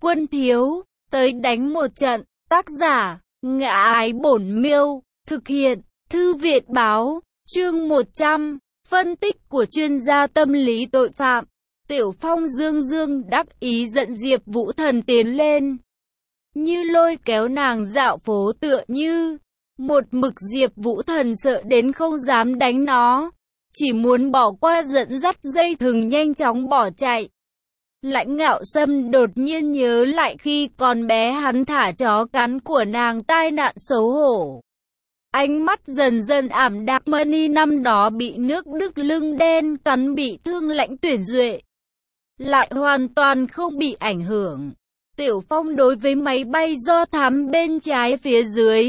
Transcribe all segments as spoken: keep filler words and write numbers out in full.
Quân thiếu, tới đánh một trận. Tác giả, Ngã Ái Bổn Miêu. Thực hiện, Thư viện báo. Chương một trăm. Phân tích của chuyên gia tâm lý tội phạm. Tiểu Phong dương dương đắc ý dẫn Diệp Vũ Thần tiến lên, như lôi kéo nàng dạo phố, tựa như một mực. Diệp Vũ Thần sợ đến không dám đánh nó, chỉ muốn bỏ qua dẫn dắt dây thừng nhanh chóng bỏ chạy. Lãnh Ngạo Sâm đột nhiên nhớ lại khi còn bé hắn thả chó cắn của nàng, tai nạn xấu hổ. Ánh mắt dần dần ảm đạm. Money năm đó bị nước Đức lưng đen cắn bị thương, Lãnh Tuyển Duệ lại hoàn toàn không bị ảnh hưởng. Tiểu Phong đối với máy bay do thám bên trái phía dưới,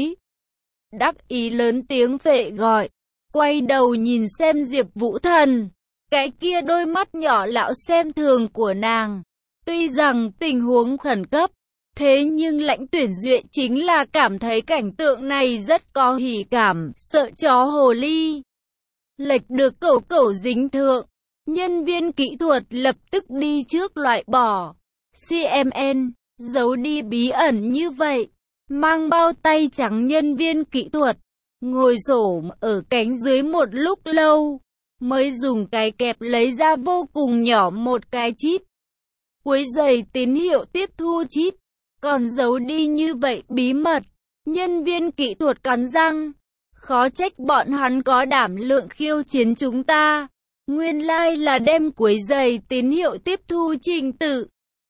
đắc ý lớn tiếng phệ gọi, quay đầu nhìn xem Diệp Vũ Thần, cái kia đôi mắt nhỏ lão xem thường của nàng. Tuy rằng tình huống khẩn cấp, thế nhưng Lãnh Tuyển Duệ chính là cảm thấy cảnh tượng này rất có hỉ cảm, sợ chó hồ ly lệch được cẩu cẩu dính thượng. Nhân viên kỹ thuật lập tức đi trước loại bỏ xê em en, giấu đi bí ẩn như vậy. Mang bao tay trắng nhân viên kỹ thuật ngồi xổm ở cánh dưới một lúc lâu, mới dùng cái kẹp lấy ra vô cùng nhỏ một cái chip, cuối giày tín hiệu tiếp thu chip. Còn giấu đi như vậy bí mật. Nhân viên kỹ thuật cắn răng, khó trách bọn hắn có đảm lượng khiêu chiến chúng ta. Nguyên lai like là đem cuối giày tín hiệu tiếp thu trình tự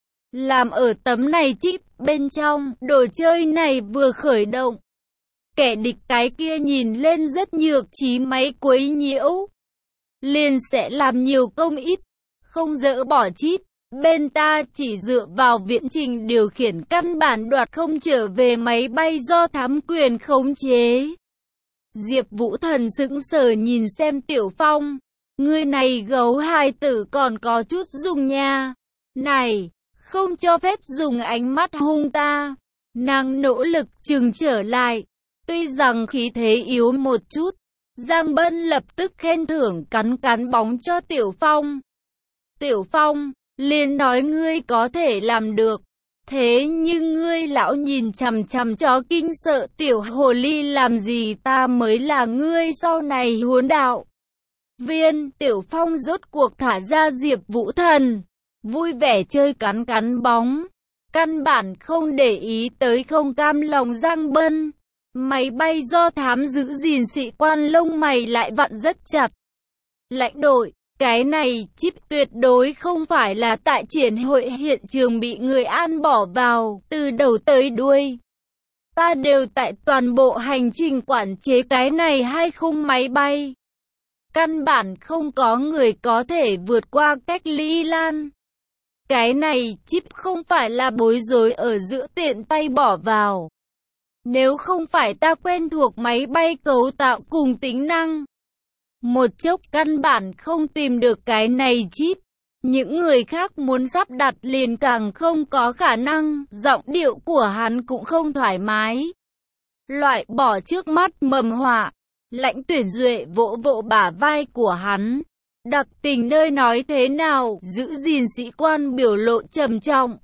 làm ở tấm này chip bên trong. Đồ chơi này vừa khởi động, kẻ địch cái kia nhìn lên rất nhược trí, máy quấy nhiễu liền sẽ làm nhiều công ít, không dỡ bỏ chip. Bên ta chỉ dựa vào viễn trình điều khiển, căn bản đoạt không trở về máy bay do thám quyền khống chế. Diệp Vũ Thần sững sờ nhìn xem Tiểu Phong, người này gấu hai tử còn có chút dùng nha. Này, không cho phép dùng ánh mắt hung ta. Nàng nỗ lực chừng trở lại, tuy rằng khí thế yếu một chút. Giang Bân lập tức khen thưởng cắn cắn bóng cho Tiểu Phong. Tiểu Phong liền nói ngươi có thể làm được, thế nhưng ngươi lão nhìn chằm chằm chó kinh sợ tiểu hồ ly làm gì, ta mới là ngươi sau này huấn đạo viên. Tiểu Phong rốt cuộc thả ra Diệp Vũ Thần, vui vẻ chơi cắn cắn bóng, căn bản không để ý tới không cam lòng Giang Bân. Máy bay do thám giữ gìn sĩ quan lông mày lại vặn rất chặt. Lãnh đội, cái này chip tuyệt đối không phải là tại triển hội hiện trường bị người an bỏ vào, từ đầu tới đuôi ta đều tại toàn bộ hành trình quản chế cái này hai khung máy bay. Căn bản không có người có thể vượt qua cách ly lan. Cái này chip không phải là bối rối ở giữa tiện tay bỏ vào. Nếu không phải ta quen thuộc máy bay cấu tạo cùng tính năng, một chốc căn bản không tìm được cái này chip. Những người khác muốn sắp đặt liền càng không có khả năng. Giọng điệu của hắn cũng không thoải mái. Loại bỏ trước mắt mầm họa. Lãnh Tuyển Duệ vỗ vỗ bả vai của hắn. Đặc tình nơi nói thế nào? Giữ gìn sĩ quan biểu lộ trầm trọng.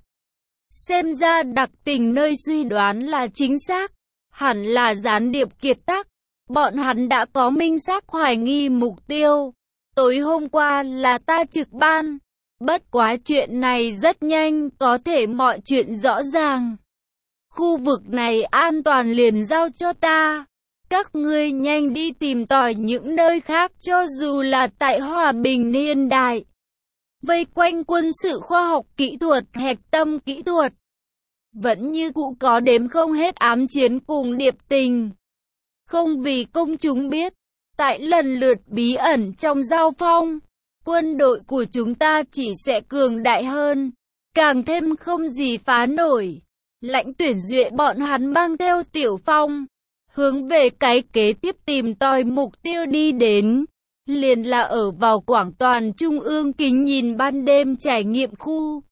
Xem ra đặc tình nơi suy đoán là chính xác. Hẳn là gián điệp kiệt tác. Bọn hắn đã có minh xác hoài nghi mục tiêu. Tối hôm qua là ta trực ban. Bất quá chuyện này rất nhanh, có thể mọi chuyện rõ ràng. Khu vực này an toàn liền giao cho ta. Các ngươi nhanh đi tìm tòi những nơi khác, cho dù là tại Hòa Bình niên đại. Vây quanh quân sự khoa học kỹ thuật, hạch tâm kỹ thuật. Vẫn như cũ có đếm không hết ám chiến cùng điệp tình. Không vì công chúng biết, tại lần lượt bí ẩn trong giao phong, quân đội của chúng ta chỉ sẽ cường đại hơn, càng thêm không gì phá nổi. Lãnh Tuyển Duệ bọn hắn mang theo Tiểu Phong, hướng về cái kế tiếp tìm tòi mục tiêu đi đến, liền là ở vào Quảng Toàn Trung ương kính nhìn ban đêm trải nghiệm khu.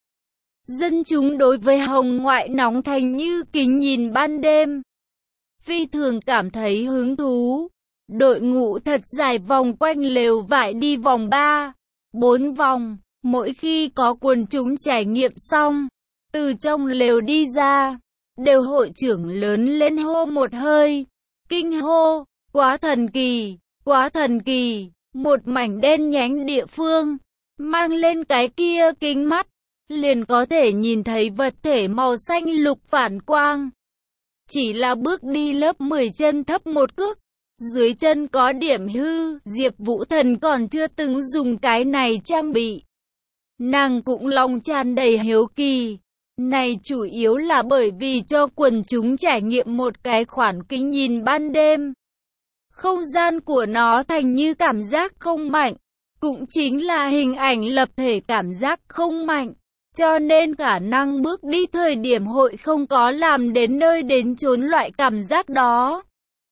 Dân chúng đối với hồng ngoại nóng thành như kính nhìn ban đêm, phi thường cảm thấy hứng thú. Đội ngũ thật dài vòng quanh lều vải đi vòng ba, bốn vòng. Mỗi khi có quần chúng trải nghiệm xong, từ trong lều đi ra. Đều hội trưởng lớn lên hô một hơi, kinh hô, quá thần kỳ, quá thần kỳ. Một mảnh đen nhánh địa phương, mang lên cái kia kính mắt, liền có thể nhìn thấy vật thể màu xanh lục phản quang. Chỉ là bước đi lớp mười chân thấp một cước, dưới chân có điểm hư, Diệp Vũ Thần còn chưa từng dùng cái này trang bị. Nàng cũng lòng tràn đầy hiếu kỳ. Này chủ yếu là bởi vì cho quần chúng trải nghiệm một cái khoản kính nhìn ban đêm. Không gian của nó thành như cảm giác không mạnh, cũng chính là hình ảnh lập thể cảm giác không mạnh, cho nên khả năng bước đi thời điểm hội không có làm đến nơi đến chốn loại cảm giác đó.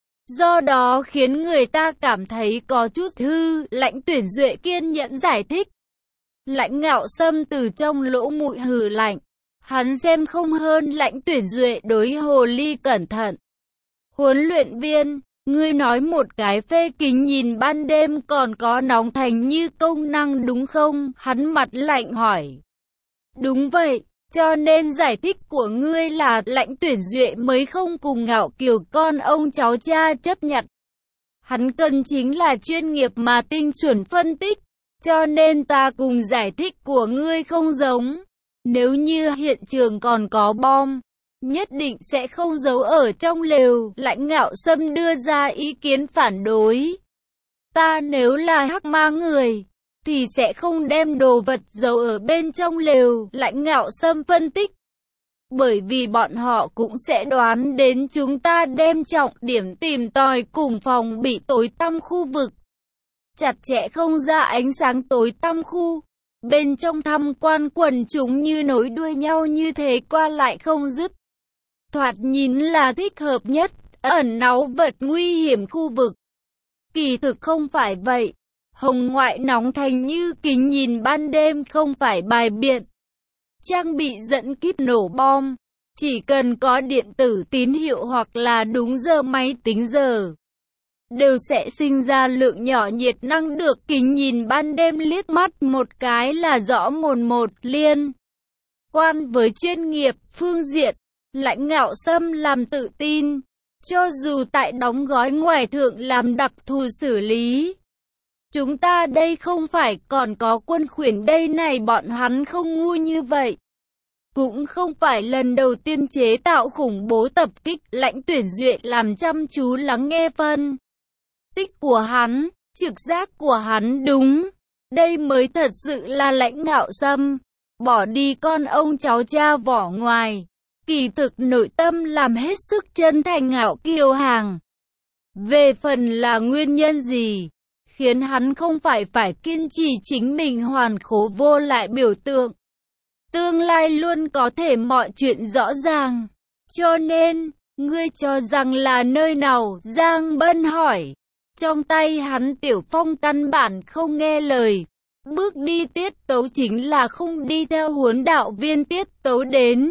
Do đó khiến người ta cảm thấy có chút hư. Lãnh Tuyển Duệ kiên nhẫn giải thích. Lãnh Ngạo Sâm từ trong lỗ mũi hừ lạnh. Hắn xem không hơn Lãnh Tuyển Duệ đối hồ ly cẩn thận. Huấn luyện viên, ngươi nói một cái phê kính nhìn ban đêm còn có nóng thành như công năng đúng không? Hắn mặt lạnh hỏi. Đúng vậy, cho nên giải thích của ngươi là Lãnh Tuyển Duệ mới không cùng Ngạo Kiều con ông cháu cha chấp nhận. Hắn cần chính là chuyên nghiệp mà tinh chuẩn phân tích, cho nên ta cùng giải thích của ngươi không giống. Nếu như hiện trường còn có bom, nhất định sẽ không giấu ở trong lều. Lãnh Ngạo Sâm đưa ra ý kiến phản đối. Ta nếu là hắc ma người, thì sẽ không đem đồ vật giấu ở bên trong lều. Lãnh Ngạo Sâm phân tích. Bởi vì bọn họ cũng sẽ đoán đến chúng ta đem trọng điểm tìm tòi cùng phòng bị tối tăm khu vực. Chặt chẽ không ra ánh sáng tối tăm khu. Bên trong tham quan quần chúng như nối đuôi nhau như thế qua lại không dứt. Thoạt nhìn là thích hợp nhất, ẩn náu vật nguy hiểm khu vực. Kỳ thực không phải vậy. Hồng ngoại nóng thành như kính nhìn ban đêm không phải bài biện. Trang bị dẫn kíp nổ bom. Chỉ cần có điện tử tín hiệu hoặc là đúng giờ máy tính giờ, đều sẽ sinh ra lượng nhỏ nhiệt năng được kính nhìn ban đêm liếc mắt một cái là rõ mồn một. Liên quan với chuyên nghiệp phương diện, Lãnh Ngạo Sâm làm tự tin, cho dù tại đóng gói ngoài thượng làm đặc thù xử lý. Chúng ta đây không phải còn có quân khuyển đây này, bọn hắn không ngu như vậy. Cũng không phải lần đầu tiên chế tạo khủng bố tập kích. Lãnh Tuyển Duệ làm chăm chú lắng nghe phân tích của hắn, trực giác của hắn đúng. Đây mới thật sự là Lãnh Ngạo Sâm, bỏ đi con ông cháu cha vỏ ngoài. Kỳ thực nội tâm làm hết sức chân thành ngạo kiêu hàng. Về phần là nguyên nhân gì khiến hắn không phải phải kiên trì chính mình hoàn khố vô lại biểu tượng. Tương lai luôn có thể mọi chuyện rõ ràng. Cho nên, ngươi cho rằng là nơi nào? Giang Bân hỏi. Trong tay hắn Tiểu Phong căn bản không nghe lời. Bước đi tiết tấu chính là không đi theo huấn đạo viên tiết tấu đến.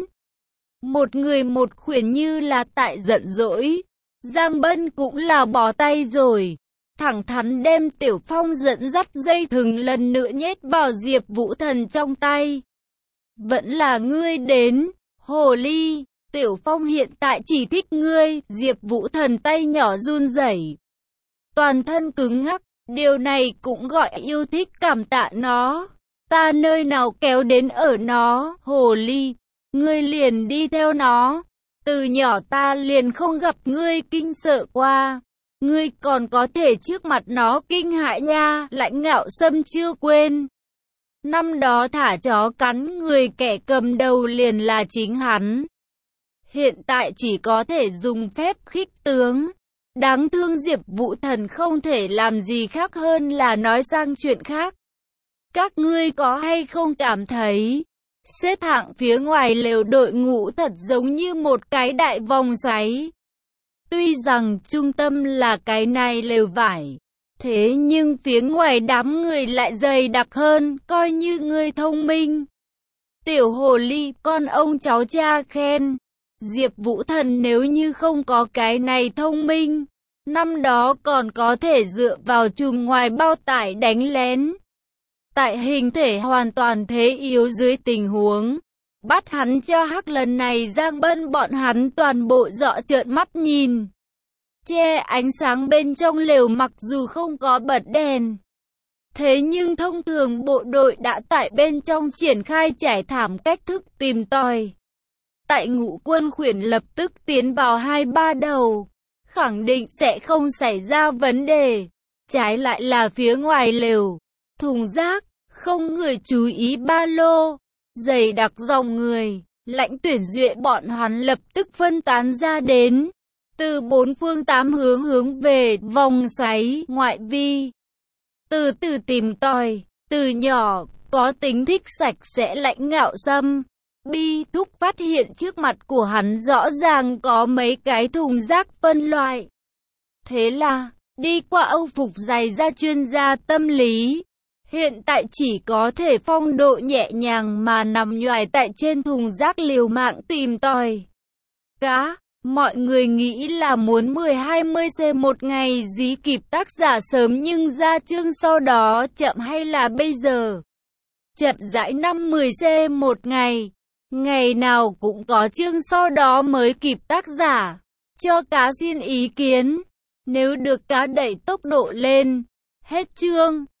Một người một khuyển như là tại giận dỗi. Giang Bân cũng là bỏ tay rồi. Thẳng thắn đem Tiểu Phong dẫn dắt dây thừng lần nữa nhét vào Diệp Vũ Thần trong tay. Vẫn là ngươi đến, hồ ly. Tiểu Phong hiện tại chỉ thích ngươi. Diệp Vũ Thần tay nhỏ run rẩy, toàn thân cứng ngắc. Điều này cũng gọi yêu thích, cảm tạ nó. Ta nơi nào kéo đến ở nó. Hồ ly, ngươi liền đi theo nó. Từ nhỏ ta liền không gặp ngươi kinh sợ qua. Ngươi còn có thể trước mặt nó kinh hãi nha. Lãnh Ngạo Sâm chưa quên. Năm đó thả chó cắn người kẻ cầm đầu liền là chính hắn. Hiện tại chỉ có thể dùng phép khích tướng. Đáng thương Diệp Vũ Thần không thể làm gì khác hơn là nói sang chuyện khác. Các ngươi có hay không cảm thấy xếp hạng phía ngoài lều đội ngũ thật giống như một cái đại vòng xoáy? Tuy rằng trung tâm là cái này lều vải, thế nhưng phía ngoài đám người lại dày đặc hơn. Coi như ngươi thông minh. Tiểu hồ ly, con ông cháu cha khen. Diệp Vũ Thần nếu như không có cái này thông minh, năm đó còn có thể dựa vào chùm ngoài bao tải đánh lén. Tại hình thể hoàn toàn thế yếu dưới tình huống Bắt hắn cho hắc lần này Giang Bân bọn hắn toàn bộ dọ trợn mắt nhìn. Che ánh sáng bên trong lều mặc dù không có bật đèn. Thế nhưng thông thường bộ đội đã tại bên trong triển khai trải thảm cách thức tìm tòi. Tại Ngũ Quân Khuyển lập tức tiến vào hai ba đầu, khẳng định sẽ không xảy ra vấn đề. Trái lại là phía ngoài lều, thùng rác, không người chú ý ba lô, dày đặc dòng người, Lãnh Tuyển Duệ bọn hắn lập tức phân tán ra đến. Từ bốn phương tám hướng hướng về vòng xoáy ngoại vi. Từ từ tìm tòi, từ nhỏ, có tính thích sạch sẽ Lãnh Ngạo Sâm. Bi Thúc phát hiện trước mặt của hắn rõ ràng có mấy cái thùng rác phân loại. Thế là, đi qua âu phục dày da chuyên gia tâm lý. Hiện tại chỉ có thể phong độ nhẹ nhàng mà nằm nhoài tại trên thùng rác liều mạng tìm tòi. Cá, mọi người nghĩ là muốn mười hai mươi C một ngày dí kịp tác giả sớm nhưng ra chương sau đó chậm hay là bây giờ? Chậm rãi năm mười C một ngày. Ngày nào cũng có chương sau đó mới kịp tác giả. Cho cá xin ý kiến. Nếu được cá đẩy tốc độ lên. Hết chương.